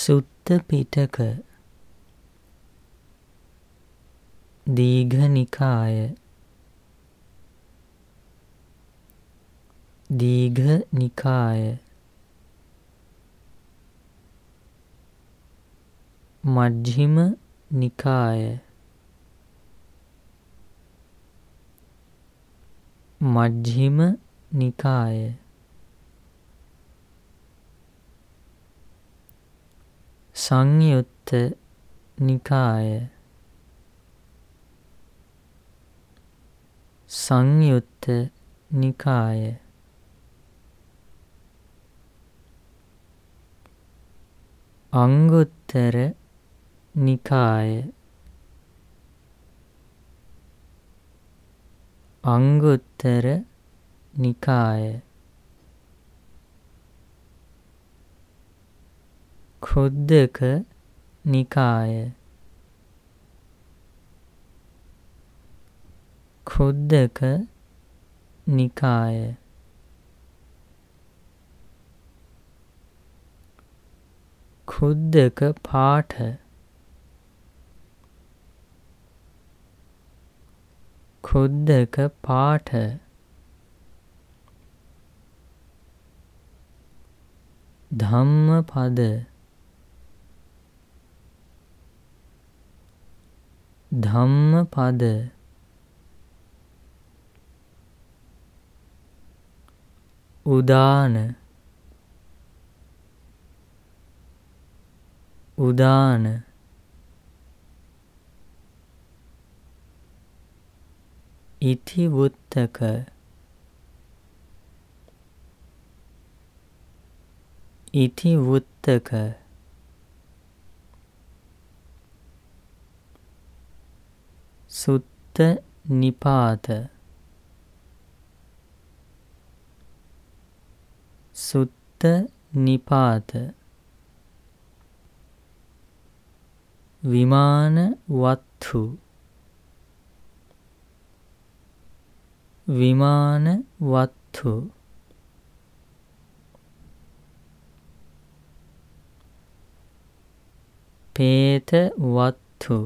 සුත්ත පිටක දීඝ නිකාය දීඝ නිකාය මජ්ක්‍ධිම නිකාය මජ්ක්‍ධිම නිකාය සංයුත්ත නිකාය සංයුත්ත නිකාය අංගුත්තර නිකාය අංගුත්තර නිකාය ඛුද්දක නිකාය ඛුද්දක නිකාය ඛුද්දක පාඨ ඛුද්දක පාඨ ධම්මපද ධම්මපද උදාන උදාන ඉතිවුත්තක ඉතිවුත්තක සුත්ත නිපාත සුත්ත නිපාත විමාන වත්ථු විමාන වත්ථු පේත වත්ථු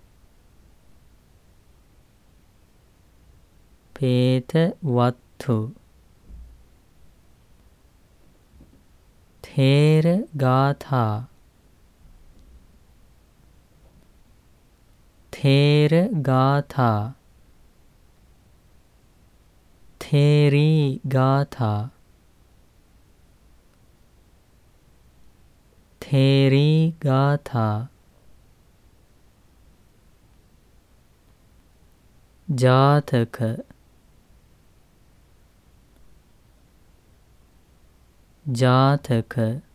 පේත වත්ථු ථේර ගාථා ථේර ගාථා ථේරී ගාථා ථේරී ගාථා ජාතක ජාතක